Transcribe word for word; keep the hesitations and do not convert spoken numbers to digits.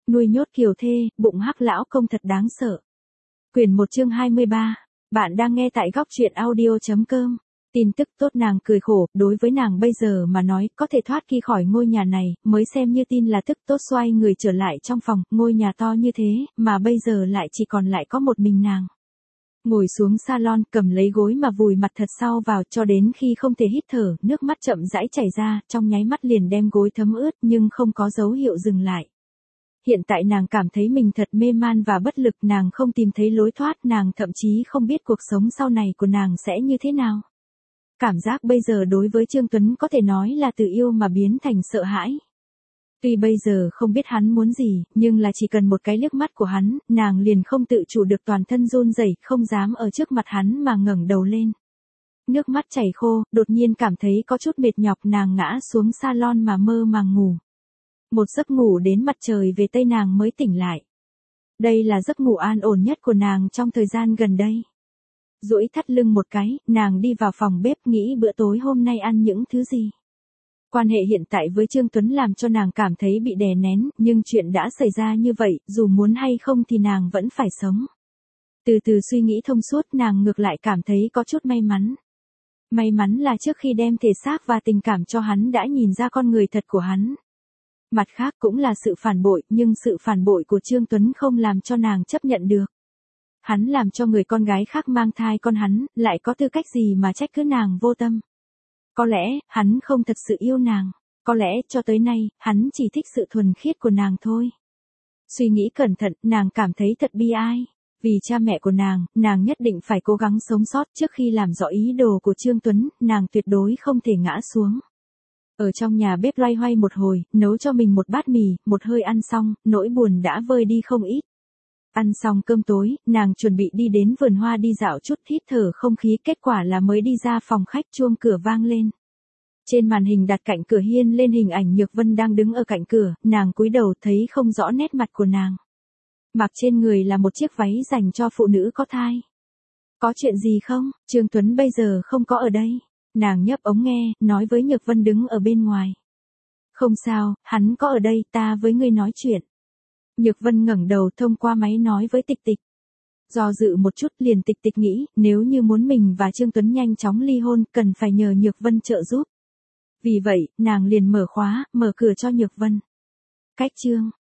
Nuôi nhốt kiều thê, bụng hắc lão công thật đáng sợ. Quyển một chương hai mươi ba. Bạn đang nghe tại góc truyện audio.com. Tin tức tốt, nàng cười khổ, đối với nàng bây giờ mà nói, có thể thoát khi khỏi ngôi nhà này, mới xem như tin là tức tốt. Xoay người trở lại trong phòng, ngôi nhà to như thế, mà bây giờ lại chỉ còn lại có một mình nàng. Ngồi xuống salon, cầm lấy gối mà vùi mặt thật sâu vào, cho đến khi không thể hít thở, nước mắt chậm rãi chảy ra, trong nháy mắt liền đem gối thấm ướt, nhưng không có dấu hiệu dừng lại. Hiện tại nàng cảm thấy mình thật mê man và bất lực, nàng không tìm thấy lối thoát, nàng thậm chí không biết cuộc sống sau này của nàng sẽ như thế nào. Cảm giác bây giờ đối với Trương Tuấn có thể nói là từ yêu mà biến thành sợ hãi. Tuy bây giờ không biết hắn muốn gì, nhưng là chỉ cần một cái liếc mắt của hắn, nàng liền không tự chủ được toàn thân run rẩy, không dám ở trước mặt hắn mà ngẩng đầu lên. Nước mắt chảy khô, đột nhiên cảm thấy có chút mệt nhọc, nàng ngã xuống salon mà mơ màng ngủ. Một giấc ngủ đến mặt trời về tây nàng mới tỉnh lại. Đây là giấc ngủ an ổn nhất của nàng trong thời gian gần đây. Duỗi thắt lưng một cái, nàng đi vào phòng bếp nghĩ bữa tối hôm nay ăn những thứ gì. Quan hệ hiện tại với Trương Tuấn làm cho nàng cảm thấy bị đè nén, nhưng chuyện đã xảy ra như vậy, dù muốn hay không thì nàng vẫn phải sống. Từ từ suy nghĩ thông suốt, nàng ngược lại cảm thấy có chút may mắn. May mắn là trước khi đem thể xác và tình cảm cho hắn đã nhìn ra con người thật của hắn. Mặt khác cũng là sự phản bội, nhưng sự phản bội của Trương Tuấn không làm cho nàng chấp nhận được. Hắn làm cho người con gái khác mang thai con hắn, lại có tư cách gì mà trách cứ nàng vô tâm. Có lẽ, hắn không thật sự yêu nàng. Có lẽ, cho tới nay, hắn chỉ thích sự thuần khiết của nàng thôi. Suy nghĩ cẩn thận, nàng cảm thấy thật bi ai. Vì cha mẹ của nàng, nàng nhất định phải cố gắng sống sót. Trước khi làm rõ ý đồ của Trương Tuấn, nàng tuyệt đối không thể ngã xuống. Ở trong nhà bếp loay hoay một hồi, nấu cho mình một bát mì, một hơi ăn xong, nỗi buồn đã vơi đi không ít. Ăn xong cơm tối, nàng chuẩn bị đi đến vườn hoa đi dạo chút, hít thở không khí, kết quả là mới đi ra phòng khách chuông cửa vang lên. Trên màn hình đặt cạnh cửa hiên lên hình ảnh Nhược Vân đang đứng ở cạnh cửa, nàng cúi đầu thấy không rõ nét mặt của nàng. Mặc trên người là một chiếc váy dành cho phụ nữ có thai. Có chuyện gì không? Trương Tuấn bây giờ không có ở đây. Nàng nhấp ống nghe, nói với Nhược Vân đứng ở bên ngoài. Không sao, hắn có ở đây, ta với ngươi nói chuyện. Nhược Vân ngẩng đầu thông qua máy nói với Tịch Tịch. Do dự một chút liền Tịch Tịch nghĩ, nếu như muốn mình và Trương Tuấn nhanh chóng ly hôn, cần phải nhờ Nhược Vân trợ giúp. Vì vậy, nàng liền mở khóa, mở cửa cho Nhược Vân. Cách chương,